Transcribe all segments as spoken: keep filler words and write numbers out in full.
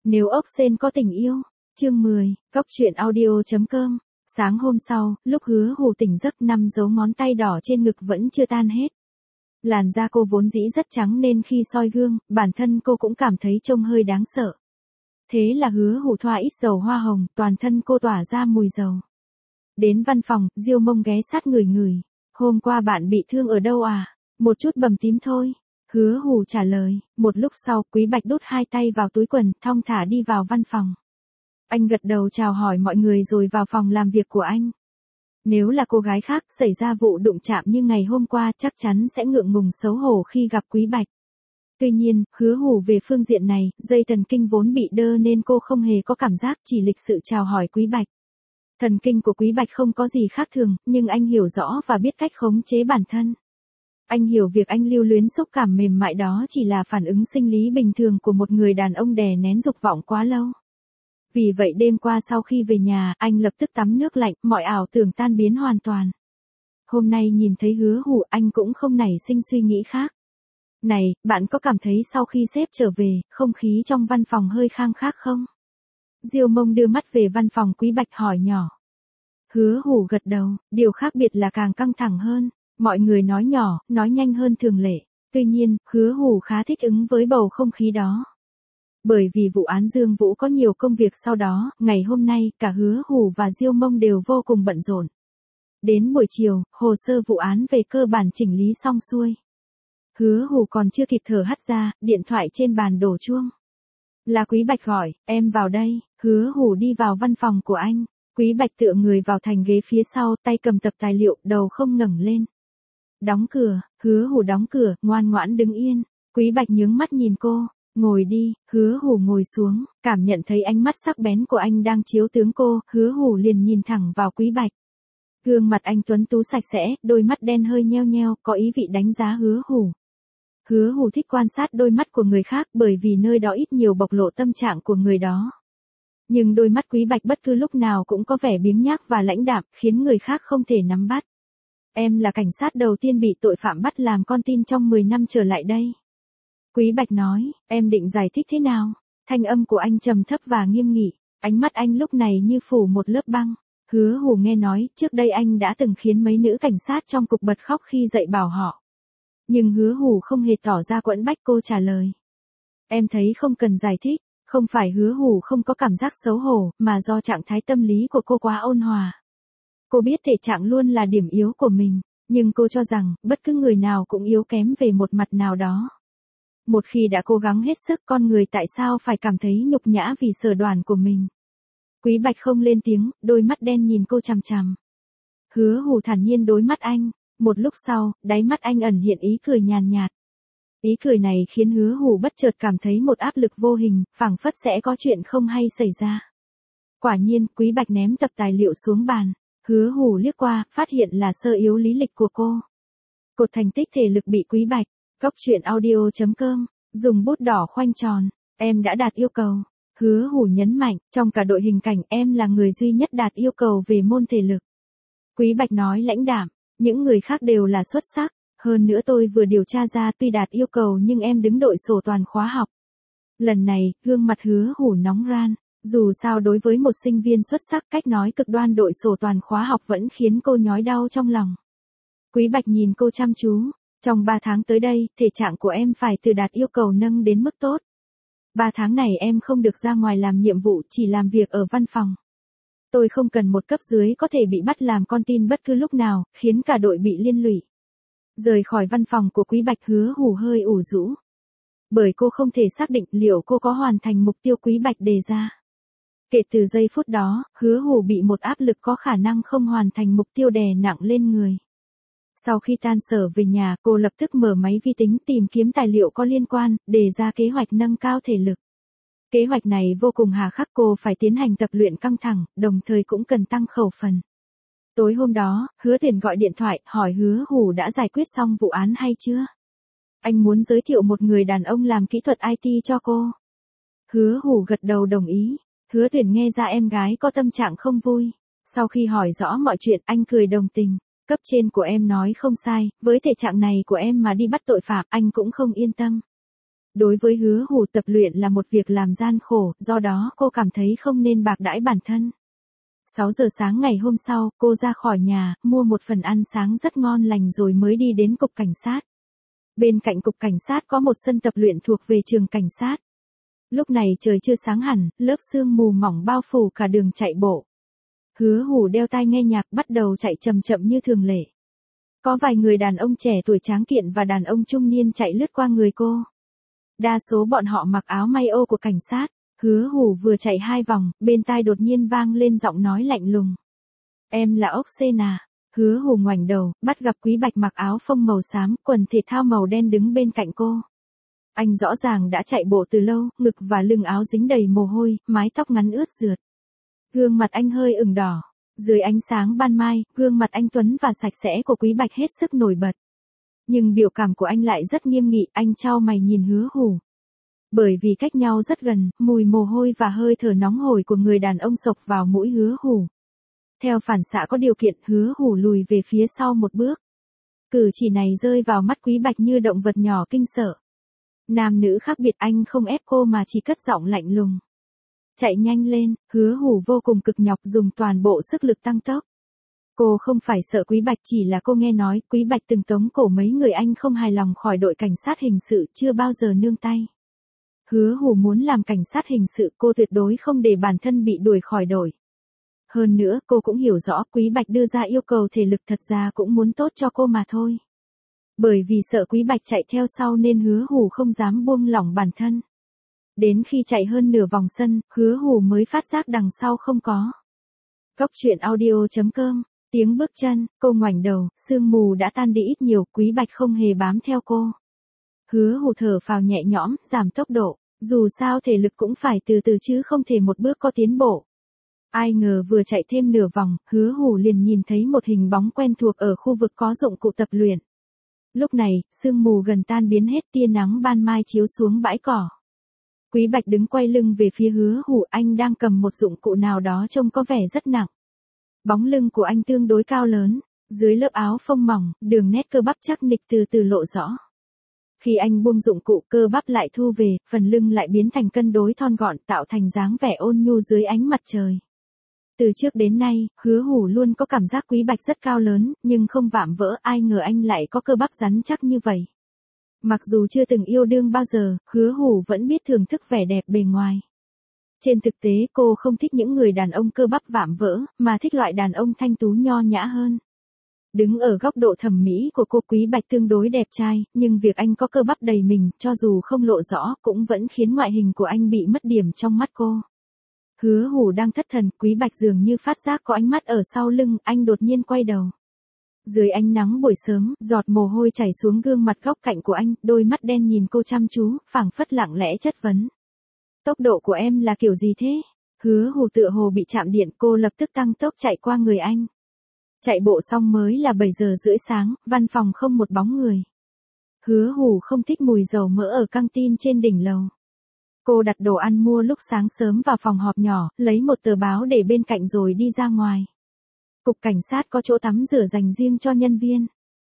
Nếu ốc sên có tình yêu. Chương mười, Cóc truyện audio.com. Sáng hôm sau, lúc Hứa Hủ tỉnh giấc, năm dấu ngón tay đỏ trên ngực vẫn chưa tan hết. Làn da cô vốn dĩ rất trắng nên khi soi gương, bản thân cô cũng cảm thấy trông hơi đáng sợ. Thế là Hứa Hủ thoa ít dầu hoa hồng, toàn thân cô tỏa ra mùi dầu. Đến văn phòng, Diêu Mông ghé sát ngửi ngửi. Hôm qua bạn bị thương ở đâu à? Một chút bầm tím thôi. Hứa Hủ trả lời. Một lúc sau, Quý Bạch đút hai tay vào túi quần, thong thả đi vào văn phòng. Anh gật đầu chào hỏi mọi người rồi vào phòng làm việc của anh. Nếu là cô gái khác xảy ra vụ đụng chạm như ngày hôm qua chắc chắn sẽ ngượng ngùng xấu hổ khi gặp Quý Bạch. Tuy nhiên, Hứa Hủ về phương diện này, dây thần kinh vốn bị đơ nên cô không hề có cảm giác, chỉ lịch sự chào hỏi Quý Bạch. Thần kinh của Quý Bạch không có gì khác thường, nhưng anh hiểu rõ và biết cách khống chế bản thân. Anh hiểu việc anh lưu luyến xúc cảm mềm mại đó chỉ là phản ứng sinh lý bình thường của một người đàn ông đè nén dục vọng quá lâu. Vì vậy đêm qua sau khi về nhà, anh lập tức tắm nước lạnh, mọi ảo tưởng tan biến hoàn toàn. Hôm nay nhìn thấy Hứa Hủ, anh cũng không nảy sinh suy nghĩ khác. Này, bạn có cảm thấy sau khi sếp trở về, không khí trong văn phòng hơi khang khác không? Diêu Mông đưa mắt về văn phòng Quý Bạch hỏi nhỏ. Hứa Hủ gật đầu, điều khác biệt là càng căng thẳng hơn. Mọi người nói nhỏ, nói nhanh hơn thường lệ. Tuy nhiên, Hứa Hủ khá thích ứng với bầu không khí đó. Bởi vì vụ án Dương Vũ có nhiều công việc sau đó, ngày hôm nay, cả Hứa Hủ và Diêu Mông đều vô cùng bận rộn. Đến buổi chiều, hồ sơ vụ án về cơ bản chỉnh lý xong xuôi. Hứa Hủ còn chưa kịp thở hắt ra, điện thoại trên bàn đổ chuông. Là Quý Bạch gọi, em vào đây. Hứa Hủ đi vào văn phòng của anh. Quý Bạch tựa người vào thành ghế phía sau, tay cầm tập tài liệu, đầu không ngẩng lên. Đóng cửa. Hứa Hủ đóng cửa, ngoan ngoãn đứng yên. Quý Bạch nhướng mắt nhìn cô. Ngồi đi. Hứa Hủ ngồi xuống, cảm nhận thấy ánh mắt sắc bén của anh đang chiếu tướng cô, Hứa Hủ liền nhìn thẳng vào Quý Bạch. Gương mặt anh tuấn tú sạch sẽ, đôi mắt đen hơi nheo nheo, có ý vị đánh giá Hứa Hủ. Hứa Hủ thích quan sát đôi mắt của người khác bởi vì nơi đó ít nhiều bộc lộ tâm trạng của người đó. Nhưng đôi mắt Quý Bạch bất cứ lúc nào cũng có vẻ biếng nhác và lãnh đạm, khiến người khác không thể nắm bắt. Em là cảnh sát đầu tiên bị tội phạm bắt làm con tin trong mười năm trở lại đây. Quý Bạch nói, em định giải thích thế nào? Thanh âm của anh trầm thấp và nghiêm nghị, ánh mắt anh lúc này như phủ một lớp băng. Hứa Hủ nghe nói, trước đây anh đã từng khiến mấy nữ cảnh sát trong cục bật khóc khi dạy bảo họ. Nhưng Hứa Hủ không hề tỏ ra quẫn bách, cô trả lời. Em thấy không cần giải thích, không phải Hứa Hủ không có cảm giác xấu hổ, mà do trạng thái tâm lý của cô quá ôn hòa. Cô biết thể trạng luôn là điểm yếu của mình, nhưng cô cho rằng, bất cứ người nào cũng yếu kém về một mặt nào đó. Một khi đã cố gắng hết sức, con người tại sao phải cảm thấy nhục nhã vì sở đoản của mình. Quý Bạch không lên tiếng, đôi mắt đen nhìn cô chằm chằm. Hứa Hủ thản nhiên đối mắt anh, một lúc sau, đáy mắt anh ẩn hiện ý cười nhàn nhạt. Ý cười này khiến Hứa Hủ bất chợt cảm thấy một áp lực vô hình, phảng phất sẽ có chuyện không hay xảy ra. Quả nhiên, Quý Bạch ném tập tài liệu xuống bàn. Hứa Hủ liếc qua, phát hiện là sơ yếu lý lịch của cô. Cột thành tích thể lực bị Quý Bạch. Cóc truyện audio.com, dùng bút đỏ khoanh tròn, em đã đạt yêu cầu. Hứa Hủ nhấn mạnh, trong cả đội hình cảnh em là người duy nhất đạt yêu cầu về môn thể lực. Quý Bạch nói lãnh đạm, những người khác đều là xuất sắc, hơn nữa tôi vừa điều tra ra tuy đạt yêu cầu nhưng em đứng đội sổ toàn khóa học. Lần này, gương mặt Hứa Hủ nóng ran, dù sao đối với một sinh viên xuất sắc cách nói cực đoan đội sổ toàn khóa học vẫn khiến cô nhói đau trong lòng. Quý Bạch nhìn cô chăm chú. Trong ba tháng tới đây, thể trạng của em phải từ đạt yêu cầu nâng đến mức tốt. ba tháng này em không được ra ngoài làm nhiệm vụ, chỉ làm việc ở văn phòng. Tôi không cần một cấp dưới có thể bị bắt làm con tin bất cứ lúc nào, khiến cả đội bị liên lụy. Rời khỏi văn phòng của Quý Bạch, Hứa Hủ hơi ủ rũ. Bởi cô không thể xác định liệu cô có hoàn thành mục tiêu Quý Bạch đề ra. Kể từ giây phút đó, Hứa Hủ bị một áp lực có khả năng không hoàn thành mục tiêu đè nặng lên người. Sau khi tan sở về nhà, cô lập tức mở máy vi tính tìm kiếm tài liệu có liên quan, đề ra kế hoạch nâng cao thể lực. Kế hoạch này vô cùng hà khắc, cô phải tiến hành tập luyện căng thẳng, đồng thời cũng cần tăng khẩu phần. Tối hôm đó, Hứa Tuyển gọi điện thoại, hỏi Hứa Hủ đã giải quyết xong vụ án hay chưa. Anh muốn giới thiệu một người đàn ông làm kỹ thuật i tê cho cô. Hứa Hủ gật đầu đồng ý. Hứa Tuyển nghe ra em gái có tâm trạng không vui. Sau khi hỏi rõ mọi chuyện, anh cười đồng tình. Cấp trên của em nói không sai, với thể trạng này của em mà đi bắt tội phạm, anh cũng không yên tâm. Đối với Hứa Hủ, tập luyện là một việc làm gian khổ, do đó cô cảm thấy không nên bạc đãi bản thân. sáu giờ sáng ngày hôm sau, cô ra khỏi nhà, mua một phần ăn sáng rất ngon lành rồi mới đi đến cục cảnh sát. Bên cạnh cục cảnh sát có một sân tập luyện thuộc về trường cảnh sát. Lúc này trời chưa sáng hẳn, lớp sương mù mỏng bao phủ cả đường chạy bộ. Hứa Hủ đeo tai nghe nhạc bắt đầu chạy chậm chậm như thường lệ. Có vài người đàn ông trẻ tuổi tráng kiện và đàn ông trung niên chạy lướt qua người cô. Đa số bọn họ mặc áo may ô của cảnh sát. Hứa Hủ vừa chạy hai vòng, bên tai đột nhiên vang lên giọng nói lạnh lùng. Em là ốc sên à? Hứa Hủ ngoảnh đầu, bắt gặp Quý Bạch mặc áo phông màu xám, quần thể thao màu đen đứng bên cạnh cô. Anh rõ ràng đã chạy bộ từ lâu, ngực và lưng áo dính đầy mồ hôi, mái tóc ngắn ướt rượt. Gương mặt anh hơi ửng đỏ. Dưới ánh sáng ban mai, gương mặt anh tuấn và sạch sẽ của Quý Bạch hết sức nổi bật. Nhưng biểu cảm của anh lại rất nghiêm nghị, anh chau mày nhìn Hứa Hủ. Bởi vì cách nhau rất gần, mùi mồ hôi và hơi thở nóng hổi của người đàn ông xộc vào mũi Hứa Hủ. Theo phản xạ có điều kiện, Hứa Hủ lùi về phía sau một bước. Cử chỉ này rơi vào mắt Quý Bạch như động vật nhỏ kinh sợ. Nam nữ khác biệt, anh không ép cô mà chỉ cất giọng lạnh lùng. Chạy nhanh lên. Hứa Hủ vô cùng cực nhọc dùng toàn bộ sức lực tăng tốc. Cô không phải sợ Quý Bạch, chỉ là cô nghe nói Quý Bạch từng tống cổ mấy người anh không hài lòng khỏi đội cảnh sát hình sự, chưa bao giờ nương tay. Hứa Hủ muốn làm cảnh sát hình sự, cô tuyệt đối không để bản thân bị đuổi khỏi đội. Hơn nữa, cô cũng hiểu rõ Quý Bạch đưa ra yêu cầu thể lực thật ra cũng muốn tốt cho cô mà thôi. Bởi vì sợ Quý Bạch chạy theo sau nên Hứa Hủ không dám buông lỏng bản thân. Đến khi chạy hơn nửa vòng sân, Hứa Hủ mới phát giác đằng sau không có. Góc truyện audio chấm com, tiếng bước chân, cô ngoảnh đầu, sương mù đã tan đi ít nhiều, Quý Bạch không hề bám theo cô. Hứa Hủ thở phào nhẹ nhõm, giảm tốc độ, dù sao thể lực cũng phải từ từ chứ không thể một bước có tiến bộ. Ai ngờ vừa chạy thêm nửa vòng, Hứa Hủ liền nhìn thấy một hình bóng quen thuộc ở khu vực có dụng cụ tập luyện. Lúc này, sương mù gần tan biến hết, tia nắng ban mai chiếu xuống bãi cỏ. Quý Bạch đứng quay lưng về phía Hứa Hủ, anh đang cầm một dụng cụ nào đó trông có vẻ rất nặng. Bóng lưng của anh tương đối cao lớn, dưới lớp áo phông mỏng, đường nét cơ bắp chắc nịch từ từ lộ rõ. Khi anh buông dụng cụ, cơ bắp lại thu về, phần lưng lại biến thành cân đối thon gọn, tạo thành dáng vẻ ôn nhu dưới ánh mặt trời. Từ trước đến nay, Hứa Hủ luôn có cảm giác Quý Bạch rất cao lớn, nhưng không vạm vỡ, ai ngờ anh lại có cơ bắp rắn chắc như vậy. Mặc dù chưa từng yêu đương bao giờ, Hứa Hủ vẫn biết thưởng thức vẻ đẹp bề ngoài. Trên thực tế cô không thích những người đàn ông cơ bắp vạm vỡ, mà thích loại đàn ông thanh tú nho nhã hơn. Đứng ở góc độ thẩm mỹ của cô, Quý Bạch tương đối đẹp trai, nhưng việc anh có cơ bắp đầy mình, cho dù không lộ rõ, cũng vẫn khiến ngoại hình của anh bị mất điểm trong mắt cô. Hứa Hủ đang thất thần, Quý Bạch dường như phát giác có ánh mắt ở sau lưng, anh đột nhiên quay đầu. Dưới ánh nắng buổi sớm, giọt mồ hôi chảy xuống gương mặt góc cạnh của anh, đôi mắt đen nhìn cô chăm chú, phảng phất lặng lẽ chất vấn. Tốc độ của em là kiểu gì thế? Hứa Hủ tựa hồ bị chạm điện, cô lập tức tăng tốc chạy qua người anh. Chạy bộ xong mới là bảy giờ rưỡi sáng, văn phòng không một bóng người. Hứa Hủ không thích mùi dầu mỡ ở căng tin trên đỉnh lầu. Cô đặt đồ ăn mua lúc sáng sớm vào phòng họp nhỏ, lấy một tờ báo để bên cạnh rồi đi ra ngoài. Cục cảnh sát có chỗ tắm rửa dành riêng cho nhân viên.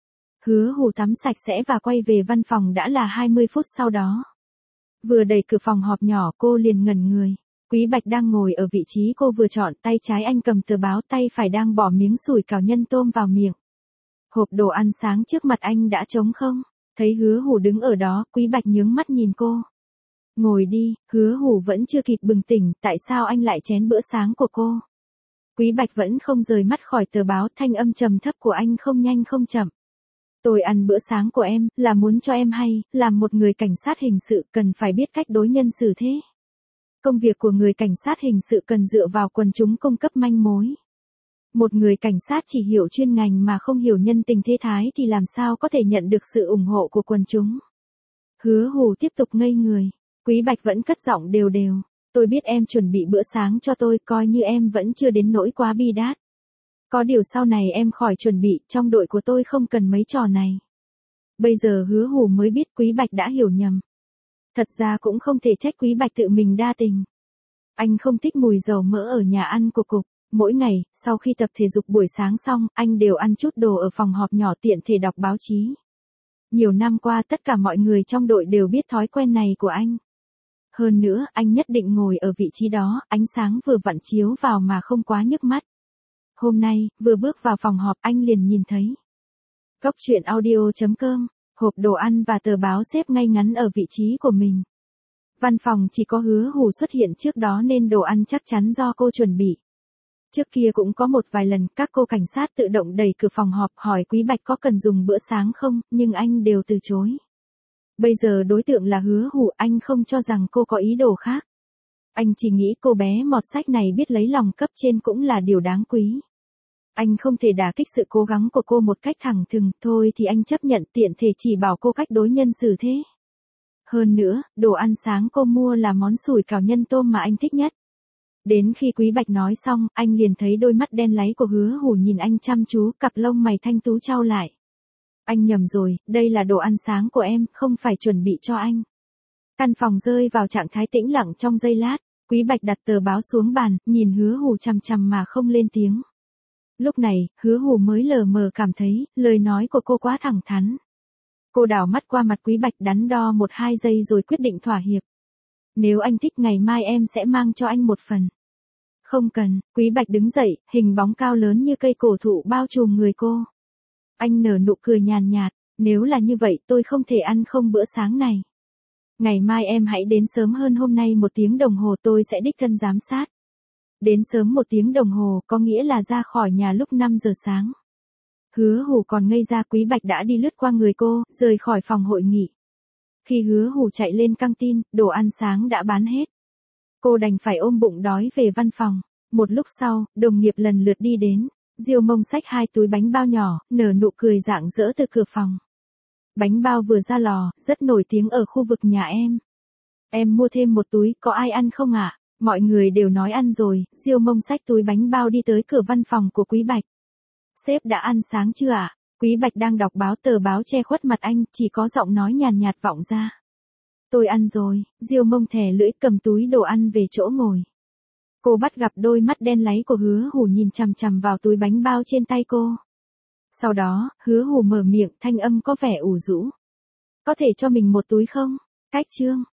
Hứa Hủ tắm sạch sẽ và quay về văn phòng đã là hai mươi phút sau đó. Vừa đẩy cửa phòng họp nhỏ cô liền ngẩn người. Quý Bạch đang ngồi ở vị trí cô vừa chọn, tay trái anh cầm tờ báo, tay phải đang bỏ miếng sủi cảo nhân tôm vào miệng. Hộp đồ ăn sáng trước mặt anh đã trống không? Thấy Hứa Hủ đứng ở đó, Quý Bạch nhướng mắt nhìn cô. Ngồi đi. Hứa Hủ vẫn chưa kịp bừng tỉnh, tại sao anh lại chén bữa sáng của cô? Quý Bạch vẫn không rời mắt khỏi tờ báo, thanh âm trầm thấp của anh không nhanh không chậm. Tôi ăn bữa sáng của em, là muốn cho em hay, làm một người cảnh sát hình sự cần phải biết cách đối nhân xử thế. Công việc của người cảnh sát hình sự cần dựa vào quần chúng cung cấp manh mối. Một người cảnh sát chỉ hiểu chuyên ngành mà không hiểu nhân tình thế thái thì làm sao có thể nhận được sự ủng hộ của quần chúng. Hứa Hủ tiếp tục ngây người. Quý Bạch vẫn cất giọng đều đều. Tôi biết em chuẩn bị bữa sáng cho tôi, coi như em vẫn chưa đến nỗi quá bi đát. Có điều sau này em khỏi chuẩn bị, trong đội của tôi không cần mấy trò này. Bây giờ Hứa Hủ mới biết Quý Bạch đã hiểu nhầm. Thật ra cũng không thể trách Quý Bạch tự mình đa tình. Anh không thích mùi dầu mỡ ở nhà ăn của cục. Mỗi ngày, sau khi tập thể dục buổi sáng xong, anh đều ăn chút đồ ở phòng họp nhỏ tiện thể đọc báo chí. Nhiều năm qua tất cả mọi người trong đội đều biết thói quen này của anh. Hơn nữa, anh nhất định ngồi ở vị trí đó, ánh sáng vừa vặn chiếu vào mà không quá nhức mắt. Hôm nay, vừa bước vào phòng họp anh liền nhìn thấy. Cốc truyện audio chấm com, hộp đồ ăn và tờ báo xếp ngay ngắn ở vị trí của mình. Văn phòng chỉ có Hứa Hủ xuất hiện trước đó nên đồ ăn chắc chắn do cô chuẩn bị. Trước kia cũng có một vài lần các cô cảnh sát tự động đẩy cửa phòng họp hỏi Quý Bạch có cần dùng bữa sáng không, nhưng anh đều từ chối. Bây giờ đối tượng là Hứa Hủ, anh không cho rằng cô có ý đồ khác. Anh chỉ nghĩ cô bé mọt sách này biết lấy lòng cấp trên cũng là điều đáng quý. Anh không thể đả kích sự cố gắng của cô một cách thẳng thừng, thôi thì anh chấp nhận, tiện thể chỉ bảo cô cách đối nhân xử thế. Hơn nữa, đồ ăn sáng cô mua là món sủi cảo nhân tôm mà anh thích nhất. Đến khi Quý Bạch nói xong, anh liền thấy đôi mắt đen láy của Hứa Hủ nhìn anh chăm chú, cặp lông mày thanh tú chau lại. Anh nhầm rồi, đây là đồ ăn sáng của em, không phải chuẩn bị cho anh. Căn phòng rơi vào trạng thái tĩnh lặng trong giây lát, Quý Bạch đặt tờ báo xuống bàn, nhìn Hứa Hủ chằm chằm mà không lên tiếng. Lúc này, Hứa Hủ mới lờ mờ cảm thấy, lời nói của cô quá thẳng thắn. Cô đảo mắt qua mặt Quý Bạch đắn đo một hai giây rồi quyết định thỏa hiệp. Nếu anh thích ngày mai em sẽ mang cho anh một phần. Không cần, Quý Bạch đứng dậy, hình bóng cao lớn như cây cổ thụ bao trùm người cô. Anh nở nụ cười nhàn nhạt, nếu là như vậy tôi không thể ăn không bữa sáng này. Ngày mai em hãy đến sớm hơn hôm nay một tiếng đồng hồ, tôi sẽ đích thân giám sát. Đến sớm một tiếng đồng hồ có nghĩa là ra khỏi nhà lúc năm giờ sáng. Hứa Hủ còn ngây ra, Quý Bạch đã đi lướt qua người cô, rời khỏi phòng hội nghị. Khi Hứa Hủ chạy lên căng tin, đồ ăn sáng đã bán hết. Cô đành phải ôm bụng đói về văn phòng. Một lúc sau, đồng nghiệp lần lượt đi đến. Diêu Mông xách hai túi bánh bao nhỏ, nở nụ cười rạng rỡ từ cửa phòng. Bánh bao vừa ra lò, rất nổi tiếng ở khu vực nhà em. Em mua thêm một túi, có ai ăn không ạ? À? Mọi người đều nói ăn rồi. Diêu Mông xách túi bánh bao đi tới cửa văn phòng của Quý Bạch. Sếp đã ăn sáng chưa ạ? À? Quý Bạch đang đọc báo, tờ báo che khuất mặt anh, chỉ có giọng nói nhàn nhạt vọng ra. Tôi ăn rồi. Diêu Mông thè lưỡi cầm túi đồ ăn về chỗ ngồi. Cô bắt gặp đôi mắt đen láy của Hứa Hủ nhìn chằm chằm vào túi bánh bao trên tay cô. Sau đó, Hứa Hủ mở miệng, thanh âm có vẻ ủ rũ. Có thể cho mình một túi không? Cách chương.